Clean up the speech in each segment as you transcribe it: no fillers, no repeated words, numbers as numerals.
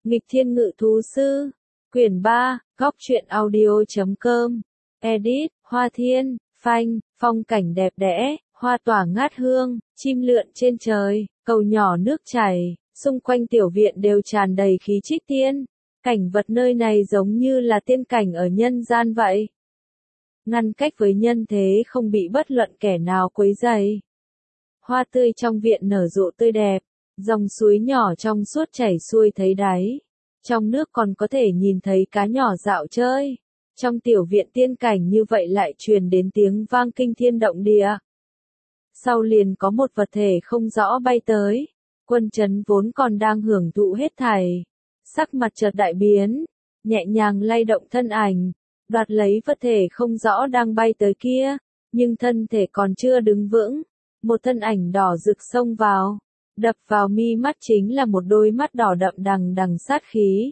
Nghịch Thiên Ngự Thú Sư, quyển 3, góc truyện audio.com, edit, Hoa Thiên, phanh, phong cảnh đẹp đẽ, hoa tỏa ngát hương, chim lượn trên trời, cầu nhỏ nước chảy, xung quanh tiểu viện đều tràn đầy khí trích tiên. Cảnh vật nơi này giống như là tiên cảnh ở nhân gian vậy. Ngăn cách với nhân thế không bị bất luận kẻ nào quấy rầy. Hoa tươi trong viện nở rộ tươi đẹp, dòng suối nhỏ trong suốt chảy xuôi thấy đáy. Trong nước còn có thể nhìn thấy cá nhỏ dạo chơi. Trong tiểu viện tiên cảnh như vậy lại truyền đến tiếng vang kinh thiên động địa. Sau liền có một vật thể không rõ bay tới. Quân Trấn vốn còn đang hưởng thụ hết thảy. Sắc mặt chợt đại biến, nhẹ nhàng lay động thân ảnh, đoạt lấy vật thể không rõ đang bay tới kia, nhưng thân thể còn chưa đứng vững. Một thân ảnh đỏ rực xông vào, đập vào mi mắt chính là một đôi mắt đỏ đậm đằng đằng sát khí.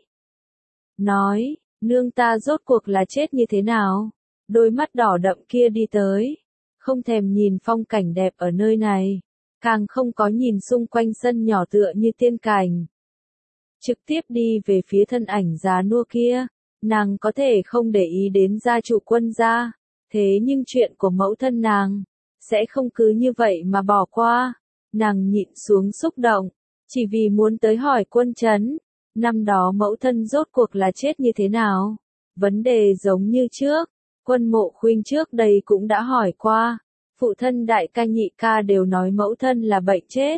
Nói, nương ta rốt cuộc là chết như thế nào? Đôi mắt đỏ đậm kia đi tới, không thèm nhìn phong cảnh đẹp ở nơi này, càng không có nhìn xung quanh sân nhỏ tựa như tiên cảnh. Trực tiếp đi về phía thân ảnh già nua kia, nàng có thể không để ý đến gia chủ Quân gia, thế nhưng chuyện của mẫu thân nàng, sẽ không cứ như vậy mà bỏ qua. Nàng nhịn xuống xúc động, chỉ vì muốn tới hỏi Quân Trấn, năm đó mẫu thân rốt cuộc là chết như thế nào? Vấn đề giống như trước, Quân Mộ Khuynh trước đây cũng đã hỏi qua, phụ thân đại ca nhị ca đều nói mẫu thân là bệnh chết.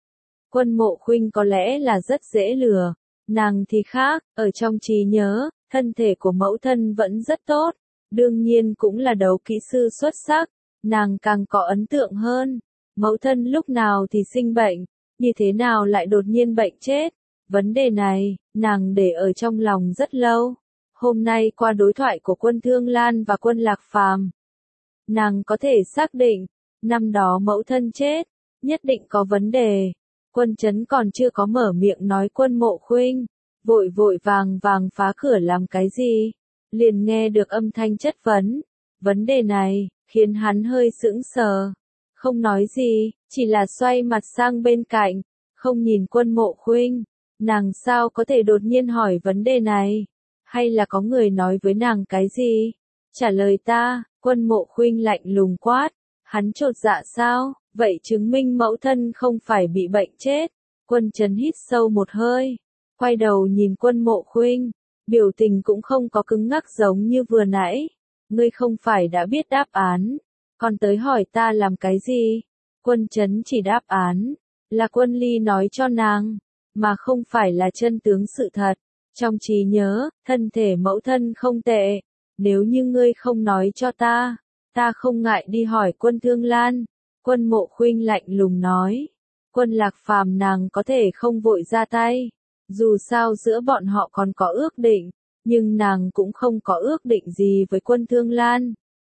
Quân Mộ Khuynh có lẽ là rất dễ lừa, nàng thì khác, ở trong trí nhớ, thân thể của mẫu thân vẫn rất tốt, đương nhiên cũng là đấu kỹ sư xuất sắc, nàng càng có ấn tượng hơn. Mẫu thân lúc nào thì sinh bệnh, như thế nào lại đột nhiên bệnh chết? Vấn đề này, nàng để ở trong lòng rất lâu. Hôm nay qua đối thoại của Quân Thương Lan và Quân Lạc Phàm, nàng có thể xác định, năm đó mẫu thân chết, nhất định có vấn đề. Quân Trấn còn chưa có mở miệng nói Quân Mộ Khuynh, vội vội vàng vàng phá cửa làm cái gì? Liền nghe được âm thanh chất vấn. Vấn đề này, khiến hắn hơi sững sờ. Không nói gì, chỉ là xoay mặt sang bên cạnh, không nhìn Quân Mộ Khuynh. Nàng sao có thể đột nhiên hỏi vấn đề này? Hay là có người nói với nàng cái gì? Trả lời ta, Quân Mộ Khuynh lạnh lùng quát. Hắn chột dạ sao? Vậy chứng minh mẫu thân không phải bị bệnh chết. Quân Trấn hít sâu một hơi, quay đầu nhìn Quân Mộ Khuynh, biểu tình cũng không có cứng ngắc giống như vừa nãy. Ngươi không phải đã biết đáp án, còn tới hỏi ta làm cái gì? Quân Trấn chỉ đáp án là Quân Ly nói cho nàng, mà không phải là chân tướng sự thật. Trong trí nhớ, thân thể mẫu thân không tệ, nếu như ngươi không nói cho ta, ta không ngại đi hỏi Quân Thương Lan. Quân Mộ Khuynh lạnh lùng nói. Quân Lạc Phàm nàng có thể không vội ra tay, dù sao giữa bọn họ còn có ước định, nhưng nàng cũng không có ước định gì với Quân Thương Lan.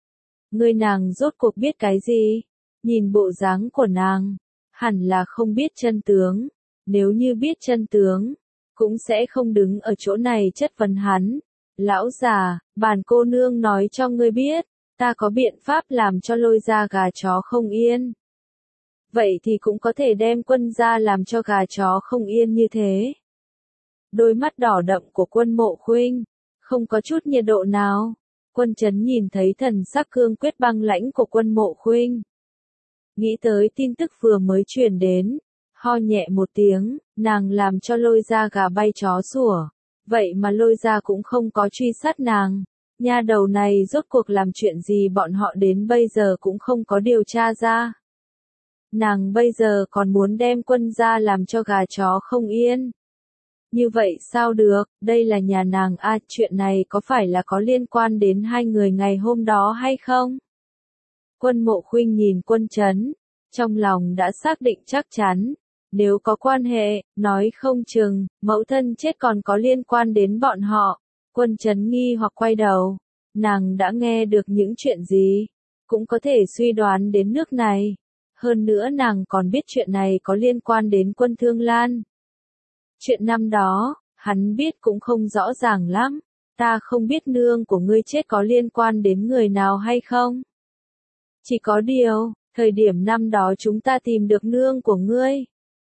Ngươi nàng rốt cuộc biết cái gì? Nhìn bộ dáng của nàng, hẳn là không biết chân tướng, nếu như biết chân tướng, cũng sẽ không đứng ở chỗ này chất vấn hắn. Lão già, bản cô nương nói cho ngươi biết, ta có biện pháp làm cho Lôi gia gà chó không yên. Vậy thì cũng có thể đem Quân gia làm cho gà chó không yên như thế. Đôi mắt đỏ đậm của Quân Mộ Khuynh, không có chút nhiệt độ nào. Quân Trấn nhìn thấy thần sắc cương quyết băng lãnh của Quân Mộ Khuynh, nghĩ tới tin tức vừa mới truyền đến, ho nhẹ một tiếng, nàng làm cho Lôi gia gà bay chó sủa, vậy mà Lôi gia cũng không có truy sát nàng. Nha đầu này rốt cuộc làm chuyện gì bọn họ đến bây giờ cũng không có điều tra ra. Nàng bây giờ còn muốn đem Quân gia làm cho gà chó không yên. Như vậy sao được, đây là nhà nàng a, chuyện này có phải là có liên quan đến hai người ngày hôm đó hay không? Quân Mộ Khuynh nhìn Quân Trấn, trong lòng đã xác định chắc chắn, nếu có quan hệ, nói không chừng, mẫu thân chết còn có liên quan đến bọn họ. Quân Trấn nghi hoặc quay đầu, nàng đã nghe được những chuyện gì, cũng có thể suy đoán đến nước này. Hơn nữa nàng còn biết chuyện này có liên quan đến Quân Thương Lan. Chuyện năm đó, hắn biết cũng không rõ ràng lắm. Ta không biết nương của ngươi chết có liên quan đến người nào hay không. Chỉ có điều, thời điểm năm đó chúng ta tìm được nương của ngươi,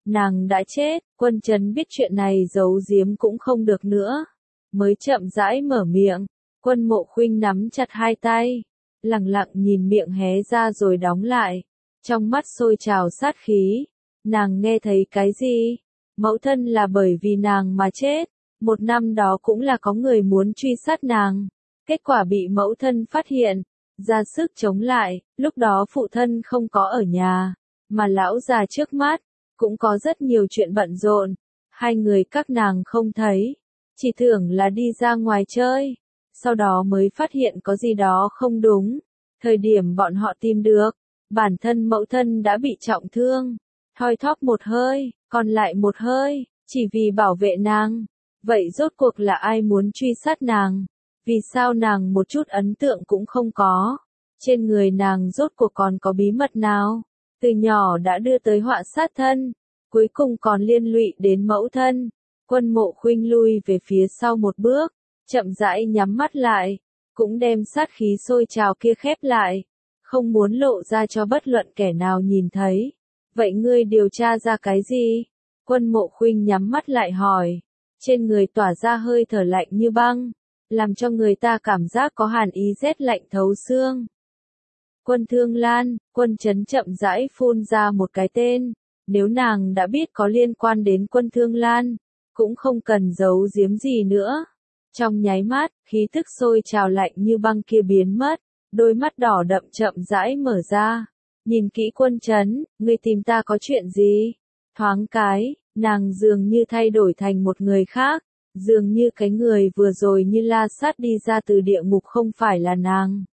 Nàng đã chết, Quân Chấn biết chuyện này giấu giếm cũng không được nữa. Mới chậm rãi mở miệng, Quân Mộ Khuynh nắm chặt hai tay, lặng lặng nhìn miệng hé ra rồi đóng lại. Trong mắt sôi trào sát khí, nàng nghe thấy cái gì? Mẫu thân là bởi vì nàng mà chết, một năm đó cũng là có người muốn truy sát nàng. Kết quả bị mẫu thân phát hiện, ra sức chống lại, lúc đó phụ thân không có ở nhà, mà lão già trước mắt, cũng có rất nhiều chuyện bận rộn, hai người các nàng không thấy, chỉ tưởng là đi ra ngoài chơi, sau đó mới phát hiện có gì đó không đúng. Thời điểm bọn họ tìm được, bản thân mẫu thân đã bị trọng thương, thoi thóp một hơi, còn lại một hơi, chỉ vì bảo vệ nàng. Vậy rốt cuộc là ai muốn truy sát nàng? Vì sao nàng một chút ấn tượng cũng không có? Trên người nàng rốt cuộc còn có bí mật nào? Từ nhỏ đã đưa tới họa sát thân, cuối cùng còn liên lụy đến mẫu thân. Quân Mộ Khuynh lui về phía sau một bước, chậm rãi nhắm mắt lại, cũng đem sát khí sôi trào kia khép lại, không muốn lộ ra cho bất luận kẻ nào nhìn thấy. Vậy ngươi điều tra ra cái gì? Quân Mộ Khuynh nhắm mắt lại hỏi, trên người tỏa ra hơi thở lạnh như băng, làm cho người ta cảm giác có hàn ý rét lạnh thấu xương. Quân Thương Lan, Quân Chấn chậm rãi phun ra một cái tên, nếu nàng đã biết có liên quan đến Quân Thương Lan, cũng không cần giấu giếm gì nữa. Trong nháy mắt, khí tức sôi trào lạnh như băng kia biến mất, đôi mắt đỏ đậm chậm rãi mở ra. Nhìn kỹ Quân Chấn, ngươi tìm ta có chuyện gì? Thoáng cái, nàng dường như thay đổi thành một người khác, dường như cái người vừa rồi như la sát đi ra từ địa ngục không phải là nàng.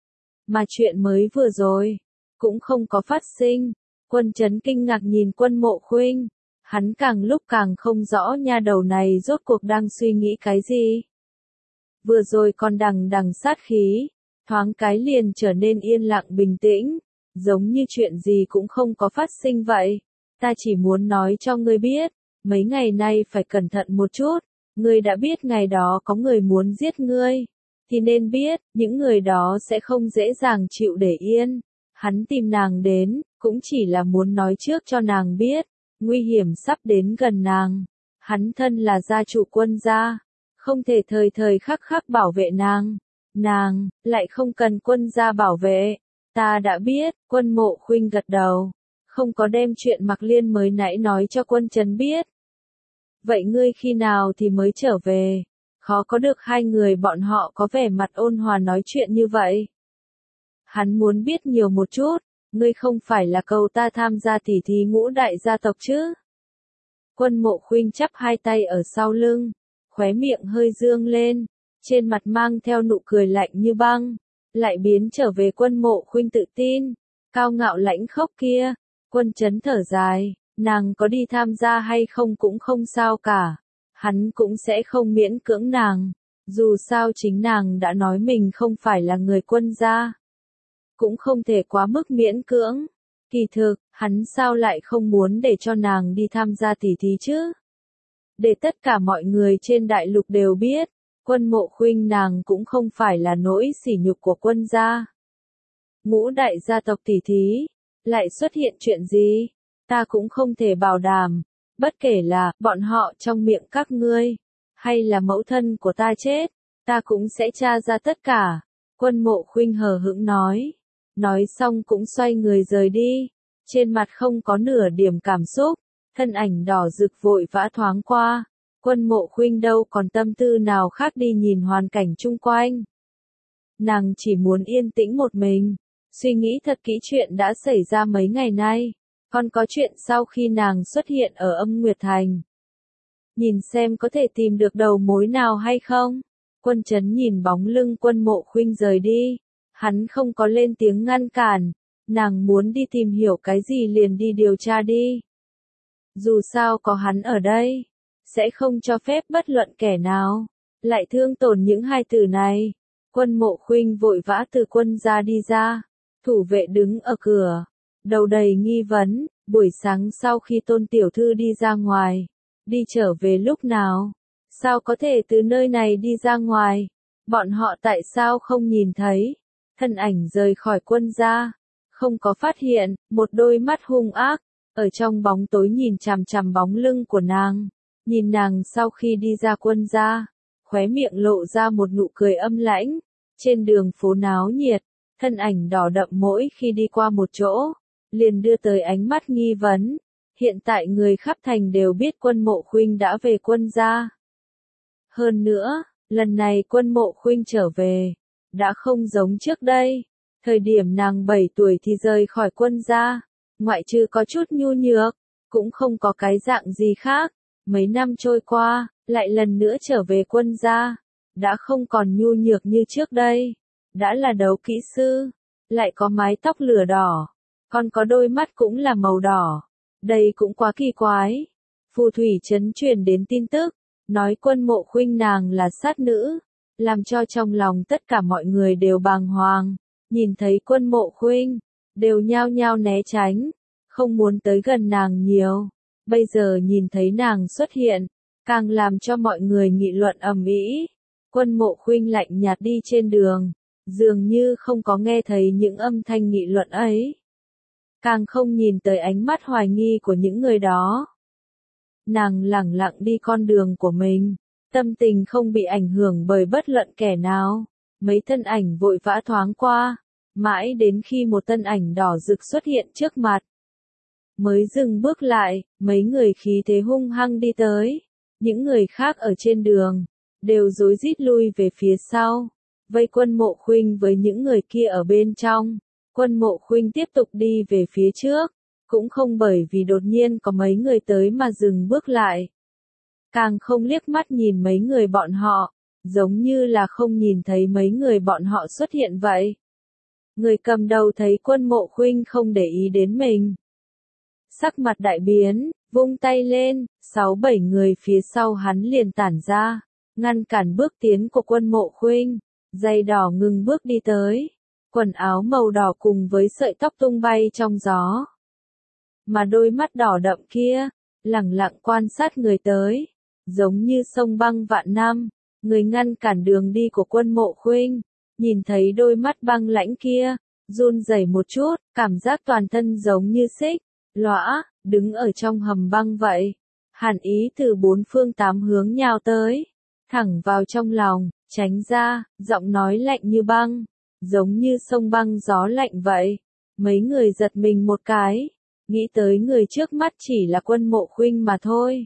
Mà chuyện mới vừa rồi, cũng không có phát sinh. Quân Chấn kinh ngạc nhìn Quân Mộ Khuynh, hắn càng lúc càng không rõ nha đầu này rốt cuộc đang suy nghĩ cái gì. Vừa rồi còn đằng đằng sát khí, thoáng cái liền trở nên yên lặng bình tĩnh, giống như chuyện gì cũng không có phát sinh vậy. Ta chỉ muốn nói cho ngươi biết, mấy ngày nay phải cẩn thận một chút, ngươi đã biết ngày đó có người muốn giết ngươi, thì nên biết, những người đó sẽ không dễ dàng chịu để yên. Hắn tìm nàng đến, cũng chỉ là muốn nói trước cho nàng biết, nguy hiểm sắp đến gần nàng. Hắn thân là gia chủ Quân gia, không thể thời thời khắc khắc bảo vệ nàng. Nàng, lại không cần Quân gia bảo vệ. Ta đã biết, Quân Mộ Khuynh gật đầu, không có đem chuyện Mạc Liên mới nãy nói cho Quân Chấn biết. Vậy ngươi khi nào thì mới trở về? Khó có được hai người bọn họ có vẻ mặt ôn hòa nói chuyện như vậy. Hắn muốn biết nhiều một chút, ngươi không phải là cầu ta tham gia tỉ thí ngũ đại gia tộc chứ? Quân Mộ Khuynh chắp hai tay ở sau lưng, khóe miệng hơi dương lên, trên mặt mang theo nụ cười lạnh như băng, lại biến trở về Quân Mộ Khuynh tự tin, cao ngạo lãnh khốc kia. Quân Chấn thở dài, nàng có đi tham gia hay không cũng không sao cả, hắn cũng sẽ không miễn cưỡng nàng, dù sao chính nàng đã nói mình không phải là người Quân gia. Cũng không thể quá mức miễn cưỡng. Kỳ thực, hắn sao lại không muốn để cho nàng đi tham gia tỉ thí chứ? Để tất cả mọi người trên đại lục đều biết, Quân Mộ Khuynh nàng cũng không phải là nỗi sỉ nhục của Quân gia. Ngũ đại gia tộc tỉ thí, lại xuất hiện chuyện gì? Ta cũng không thể bảo đảm, bất kể là bọn họ trong miệng các ngươi, hay là mẫu thân của ta chết, ta cũng sẽ tra ra tất cả. Quân Mộ Khuynh hờ hững nói. Nói xong cũng xoay người rời đi, trên mặt không có nửa điểm cảm xúc, thân ảnh đỏ rực vội vã thoáng qua. Quân Mộ Khuynh đâu còn tâm tư nào khác đi nhìn hoàn cảnh chung quanh. Nàng chỉ muốn yên tĩnh một mình, suy nghĩ thật kỹ chuyện đã xảy ra mấy ngày nay, còn có chuyện sau khi nàng xuất hiện ở Âm Nguyệt Thành. Nhìn xem có thể tìm được đầu mối nào hay không. Quân Chấn nhìn bóng lưng Quân Mộ Khuynh rời đi. Hắn không có lên tiếng ngăn cản, nàng muốn đi tìm hiểu cái gì liền đi điều tra đi. Dù sao có hắn ở đây, sẽ không cho phép bất luận kẻ nào lại thương tổn những hai tử này. Quân Mộ Khuynh vội vã từ Quân gia đi ra, thủ vệ đứng ở cửa, đầu đầy nghi vấn, buổi sáng sau khi Tôn tiểu thư đi ra ngoài, đi trở về lúc nào? Sao có thể từ nơi này đi ra ngoài? Bọn họ tại sao không nhìn thấy? Thân ảnh rời khỏi Quân gia, không có phát hiện, một đôi mắt hung ác, ở trong bóng tối nhìn chằm chằm bóng lưng của nàng, nhìn nàng sau khi đi ra quân gia, khóe miệng lộ ra một nụ cười âm lãnh, trên đường phố náo nhiệt, thân ảnh đỏ đậm mỗi khi đi qua một chỗ, liền đưa tới ánh mắt nghi vấn, hiện tại người khắp thành đều biết Quân Mộ Khuynh đã về quân gia. Hơn nữa, lần này Quân Mộ Khuynh trở về, đã không giống trước đây, thời điểm nàng 7 tuổi thì rời khỏi quân gia, ngoại trừ có chút nhu nhược, cũng không có cái dạng gì khác, mấy năm trôi qua, lại lần nữa trở về quân gia, đã không còn nhu nhược như trước đây, đã là đấu kỹ sư, lại có mái tóc lửa đỏ, còn có đôi mắt cũng là màu đỏ, đây cũng quá kỳ quái. Phù thủy trấn truyền đến tin tức, nói Quân Mộ Khuynh nàng là sát nữ, làm cho trong lòng tất cả mọi người đều bàng hoàng, nhìn thấy Quân Mộ Khuynh, đều nhao nhao né tránh, không muốn tới gần nàng nhiều. Bây giờ nhìn thấy nàng xuất hiện, càng làm cho mọi người nghị luận ầm ĩ. Quân Mộ Khuynh lạnh nhạt đi trên đường, dường như không có nghe thấy những âm thanh nghị luận ấy, càng không nhìn tới ánh mắt hoài nghi của những người đó. Nàng lẳng lặng đi con đường của mình, tâm tình không bị ảnh hưởng bởi bất luận kẻ nào. Mấy thân ảnh vội vã thoáng qua, mãi đến khi một thân ảnh đỏ rực xuất hiện trước mặt, mới dừng bước lại, mấy người khí thế hung hăng đi tới. Những người khác ở trên đường, đều rối rít lui về phía sau, vây Quân Mộ Khuynh với những người kia ở bên trong. Quân Mộ Khuynh tiếp tục đi về phía trước, cũng không bởi vì đột nhiên có mấy người tới mà dừng bước lại. Càng không liếc mắt nhìn mấy người bọn họ, giống như là không nhìn thấy mấy người bọn họ xuất hiện vậy. Người cầm đầu thấy Quân Mộ Khuynh không để ý đến mình, sắc mặt đại biến, vung tay lên, 6-7 người phía sau hắn liền tản ra, ngăn cản bước tiến của Quân Mộ Khuynh, giày đỏ ngừng bước đi tới, quần áo màu đỏ cùng với sợi tóc tung bay trong gió. Mà đôi mắt đỏ đậm kia, lẳng lặng quan sát người tới, giống như sông băng vạn năm, người ngăn cản đường đi của Quân Mộ Khuynh, nhìn thấy đôi mắt băng lãnh kia, run rẩy một chút, cảm giác toàn thân giống như xích, lõa, đứng ở trong hầm băng vậy. Hàn ý từ bốn phương tám hướng nhào tới, thẳng vào trong lòng, tránh ra, giọng nói lạnh như băng, giống như sông băng gió lạnh vậy. Mấy người giật mình một cái, nghĩ tới người trước mắt chỉ là Quân Mộ Khuynh mà thôi.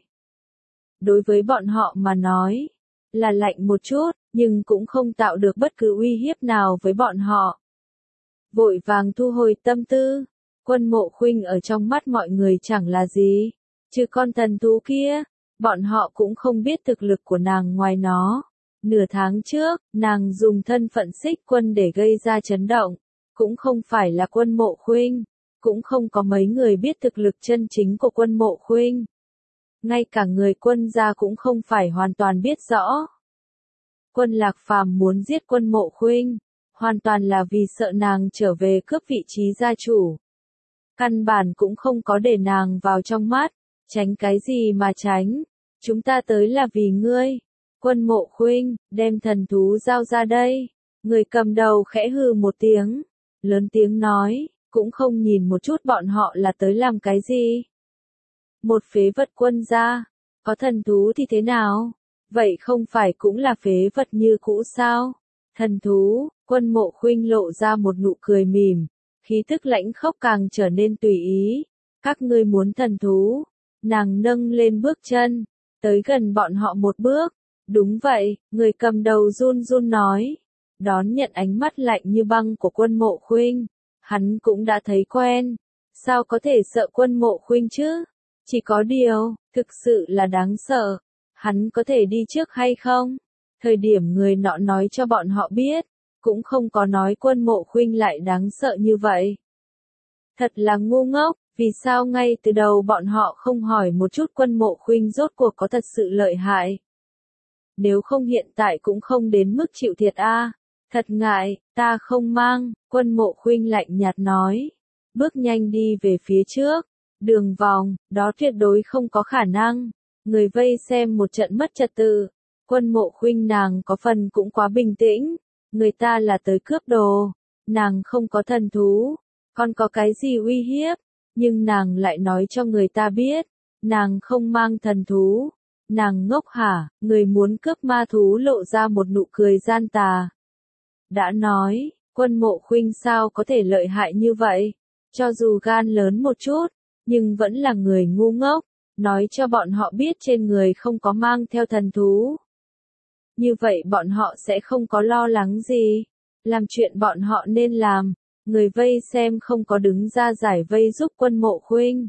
Đối với bọn họ mà nói, là lạnh một chút, nhưng cũng không tạo được bất cứ uy hiếp nào với bọn họ. Vội vàng thu hồi tâm tư, Quân Mộ Khuynh ở trong mắt mọi người chẳng là gì, trừ con thần thú kia, bọn họ cũng không biết thực lực của nàng ngoài nó. Nửa tháng trước, nàng dùng thân phận xích quân để gây ra chấn động, cũng không phải là Quân Mộ Khuynh, cũng không có mấy người biết thực lực chân chính của Quân Mộ Khuynh. Ngay cả người quân gia cũng không phải hoàn toàn biết rõ. Quân Lạc Phàm muốn giết Quân Mộ Khuynh, hoàn toàn là vì sợ nàng trở về cướp vị trí gia chủ. Căn bản cũng không có để nàng vào trong mắt, tránh cái gì mà tránh, chúng ta tới là vì ngươi. Quân Mộ Khuynh, đem thần thú giao ra đây. Người cầm đầu khẽ hừ một tiếng, lớn tiếng nói, cũng không nhìn một chút bọn họ là tới làm cái gì. Một phế vật quân gia, có thần thú thì thế nào? Vậy không phải cũng là phế vật như cũ sao? Thần thú, Quân Mộ Khuynh lộ ra một nụ cười mỉm, khí tức lãnh khốc càng trở nên tùy ý. Các ngươi muốn thần thú? Nàng nâng lên bước chân, tới gần bọn họ một bước. Đúng vậy, người cầm đầu run run nói. Đón nhận ánh mắt lạnh như băng của Quân Mộ Khuynh, hắn cũng đã thấy quen. Sao có thể sợ Quân Mộ Khuynh chứ? Chỉ có điều, thực sự là đáng sợ. Hắn có thể đi trước hay không? Thời điểm người nọ nói cho bọn họ biết, cũng không có nói Quân Mộ Khuynh lại đáng sợ như vậy. Thật là ngu ngốc, vì sao ngay từ đầu bọn họ không hỏi một chút Quân Mộ Khuynh rốt cuộc có thật sự lợi hại? Nếu không hiện tại cũng không đến mức chịu thiệt a. Thật ngại, ta không mang, Quân Mộ Khuynh lạnh nhạt nói. Bước nhanh đi về phía trước, đường vòng, đó tuyệt đối không có khả năng. Người vây xem một trận mất trật tự. Quân Mộ Khuynh nàng có phần cũng quá bình tĩnh. Người ta là tới cướp đồ, nàng không có thần thú, còn có cái gì uy hiếp? Nhưng nàng lại nói cho người ta biết, nàng không mang thần thú. Nàng ngốc hả, người muốn cướp ma thú lộ ra một nụ cười gian tà. Đã nói, Quân Mộ Khuynh sao có thể lợi hại như vậy? Cho dù gan lớn một chút, nhưng vẫn là người ngu ngốc, nói cho bọn họ biết trên người không có mang theo thần thú. Như vậy bọn họ sẽ không có lo lắng gì, làm chuyện bọn họ nên làm, người vây xem không có đứng ra giải vây giúp Quân Mộ Khuynh.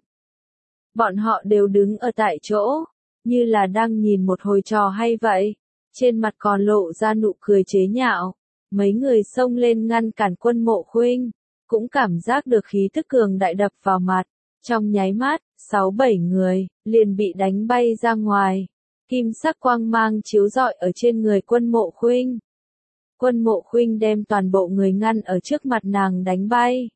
Bọn họ đều đứng ở tại chỗ, như là đang nhìn một hồi trò hay vậy, trên mặt còn lộ ra nụ cười chế nhạo. Mấy người xông lên ngăn cản Quân Mộ Khuynh, cũng cảm giác được khí tức cường đại đập vào mặt, trong nháy mắt, 6-7 người, liền bị đánh bay ra ngoài, kim sắc quang mang chiếu rọi ở trên người Quân Mộ Khuynh. Quân Mộ Khuynh đem toàn bộ người ngăn ở trước mặt nàng đánh bay.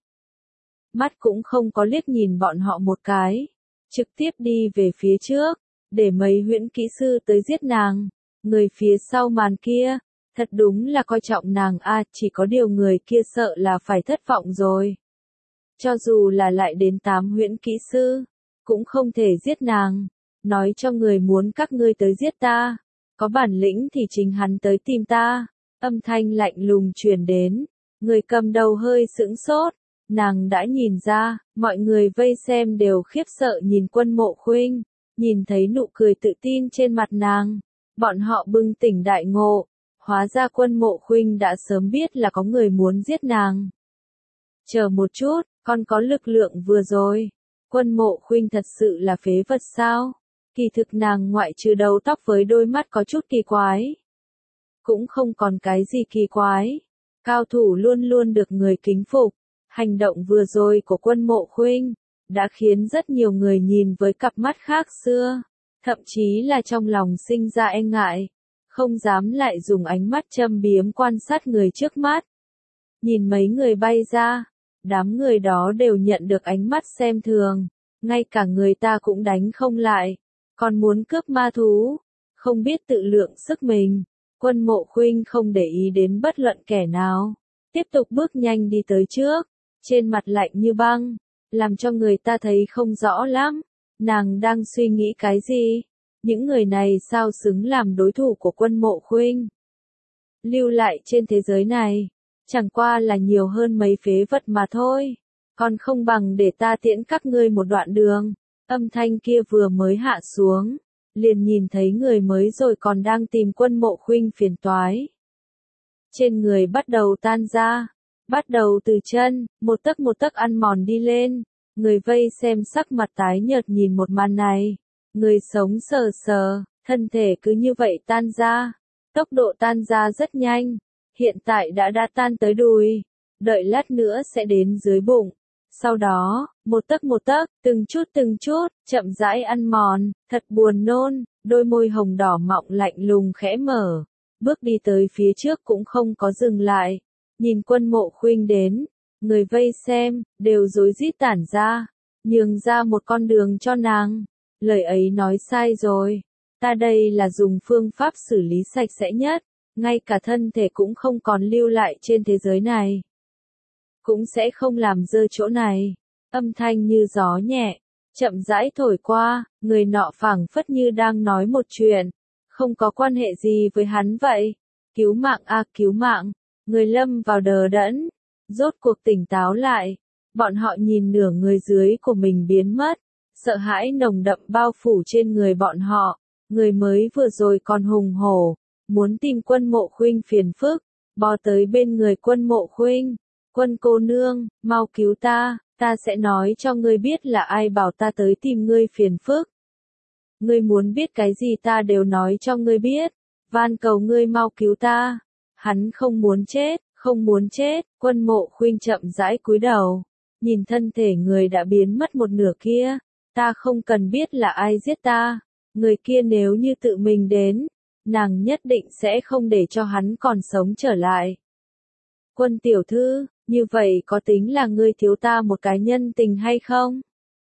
Mắt cũng không có liếc nhìn bọn họ một cái, trực tiếp đi về phía trước, để mấy huyễn kỹ sư tới giết nàng. Người phía sau màn kia, thật đúng là coi trọng nàng a, chỉ có điều người kia sợ là phải thất vọng rồi. Cho dù là lại đến 8 huyễn kỹ sư, cũng không thể giết nàng, nói cho người muốn các ngươi tới giết ta, có bản lĩnh thì chính hắn tới tìm ta. Âm thanh lạnh lùng truyền đến, người cầm đầu hơi sững sốt, nàng đã nhìn ra, mọi người vây xem đều khiếp sợ nhìn Quân Mộ Khuynh, nhìn thấy nụ cười tự tin trên mặt nàng, bọn họ bừng tỉnh đại ngộ, hóa ra Quân Mộ Khuynh đã sớm biết là có người muốn giết nàng. Chờ một chút, con có lực lượng vừa rồi, Quân Mộ Khuynh thật sự là phế vật sao? Kỳ thực nàng ngoại trừ đầu tóc với đôi mắt có chút kỳ quái, cũng không còn cái gì kỳ quái. Cao thủ luôn luôn được người kính phục, hành động vừa rồi của Quân Mộ Khuynh đã khiến rất nhiều người nhìn với cặp mắt khác xưa, thậm chí là trong lòng sinh ra e ngại, không dám lại dùng ánh mắt châm biếm quan sát người trước mắt. Nhìn mấy người bay ra, đám người đó đều nhận được ánh mắt xem thường, ngay cả người ta cũng đánh không lại, còn muốn cướp ma thú, không biết tự lượng sức mình. Quân Mộ Khuynh không để ý đến bất luận kẻ nào, tiếp tục bước nhanh đi tới trước, trên mặt lạnh như băng, làm cho người ta thấy không rõ lắm, nàng đang suy nghĩ cái gì, những người này sao xứng làm đối thủ của Quân Mộ Khuynh. Lưu lại trên thế giới này, chẳng qua là nhiều hơn mấy phế vật mà thôi, còn không bằng để ta tiễn các ngươi một đoạn đường. Âm thanh kia vừa mới hạ xuống, liền nhìn thấy người mới rồi còn đang tìm Quân Mộ Khuynh phiền toái. Trên người bắt đầu tan ra, bắt đầu từ chân, một tấc ăn mòn đi lên, người vây xem sắc mặt tái nhợt nhìn một màn này, người sống sờ sờ, thân thể cứ như vậy tan ra, tốc độ tan ra rất nhanh, hiện tại đã tan tới đùi, đợi lát nữa sẽ đến dưới bụng. Sau đó, một tấc, từng chút, chậm rãi ăn mòn, thật buồn nôn, đôi môi hồng đỏ mọng lạnh lùng khẽ mở, bước đi tới phía trước cũng không có dừng lại, nhìn Quân Mộ Khuynh đến, người vây xem, đều rối rít tản ra, nhường ra một con đường cho nàng, lời ấy nói sai rồi, ta đây là dùng phương pháp xử lý sạch sẽ nhất, ngay cả thân thể cũng không còn lưu lại trên thế giới này. Cũng sẽ không làm dơ chỗ này. Âm thanh như gió nhẹ, chậm rãi thổi qua, người nọ phảng phất như đang nói một chuyện, không có quan hệ gì với hắn vậy. Cứu mạng a, cứu mạng, người lâm vào đờ đẫn, rốt cuộc tỉnh táo lại, bọn họ nhìn nửa người dưới của mình biến mất, sợ hãi nồng đậm bao phủ trên người bọn họ, người mới vừa rồi còn hùng hổ, muốn tìm Quân Mộ Khuynh phiền phức, bò tới bên người Quân Mộ Khuynh. Quân cô nương, mau cứu ta sẽ nói cho ngươi biết là ai bảo ta tới tìm ngươi phiền phức. Ngươi muốn biết cái gì ta đều nói cho ngươi biết, van cầu ngươi mau cứu ta. Hắn không muốn chết, Quân Mộ Khuynh chậm rãi cúi đầu, nhìn thân thể người đã biến mất một nửa kia, ta không cần biết là ai giết ta, người kia nếu như tự mình đến, nàng nhất định sẽ không để cho hắn còn sống trở lại. Quân tiểu thư, như vậy có tính là ngươi thiếu ta một cái nhân tình hay không?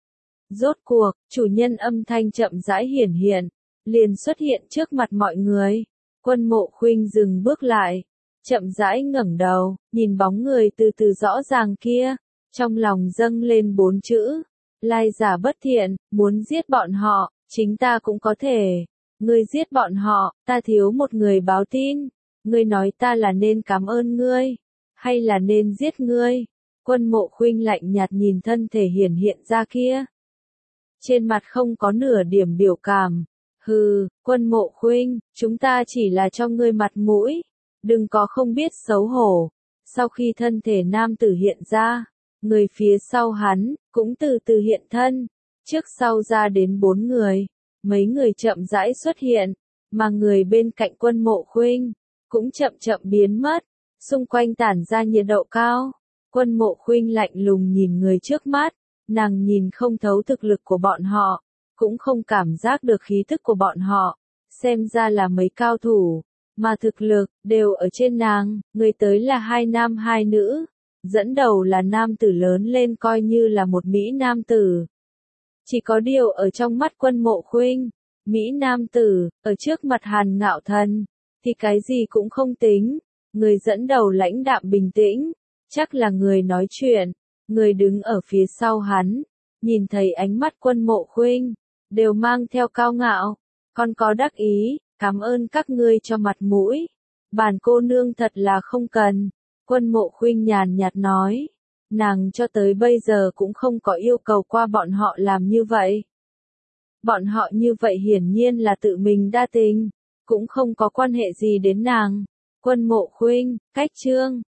Rốt cuộc, chủ nhân âm thanh chậm rãi hiển hiện, liền xuất hiện trước mặt mọi người. Quân Mộ Khuynh dừng bước lại, chậm rãi ngẩng đầu, nhìn bóng người từ từ rõ ràng kia, trong lòng dâng lên 4 chữ, lai giả bất thiện, muốn giết bọn họ, chính ta cũng có thể. Ngươi giết bọn họ, ta thiếu một người báo tin. Ngươi nói ta là nên cảm ơn ngươi, hay là nên giết ngươi? Quân Mộ Khuynh lạnh nhạt nhìn thân thể hiển hiện ra kia. Trên mặt không có nửa điểm biểu cảm. Hừ, Quân Mộ Khuynh, chúng ta chỉ là cho ngươi mặt mũi. Đừng có không biết xấu hổ. Sau khi thân thể nam tử hiện ra, người phía sau hắn, cũng từ từ hiện thân. Trước sau ra đến 4 người. Mấy người chậm rãi xuất hiện, mà người bên cạnh Quân Mộ Khuynh cũng chậm chậm biến mất. Xung quanh tản ra nhiệt độ cao. Quân Mộ Khuynh lạnh lùng nhìn người trước mắt, nàng nhìn không thấu thực lực của bọn họ, cũng không cảm giác được khí thức của bọn họ, xem ra là mấy cao thủ, mà thực lực đều ở trên nàng, người tới là 2 nam 2 nữ, dẫn đầu là nam tử lớn lên coi như là một mỹ nam tử. Chỉ có điều ở trong mắt Quân Mộ Khuynh, mỹ nam tử, ở trước mặt Hàn Ngạo Thần, thì cái gì cũng không tính, người dẫn đầu lãnh đạm bình tĩnh. Chắc là người nói chuyện, người đứng ở phía sau hắn, nhìn thấy ánh mắt Quân Mộ Khuynh, đều mang theo cao ngạo, còn có đắc ý, cảm ơn các ngươi cho mặt mũi. Bản cô nương thật là không cần. Quân Mộ Khuynh nhàn nhạt nói, nàng cho tới bây giờ cũng không có yêu cầu qua bọn họ làm như vậy. Bọn họ như vậy hiển nhiên là tự mình đa tình, cũng không có quan hệ gì đến nàng. Quân Mộ Khuynh, cách chương.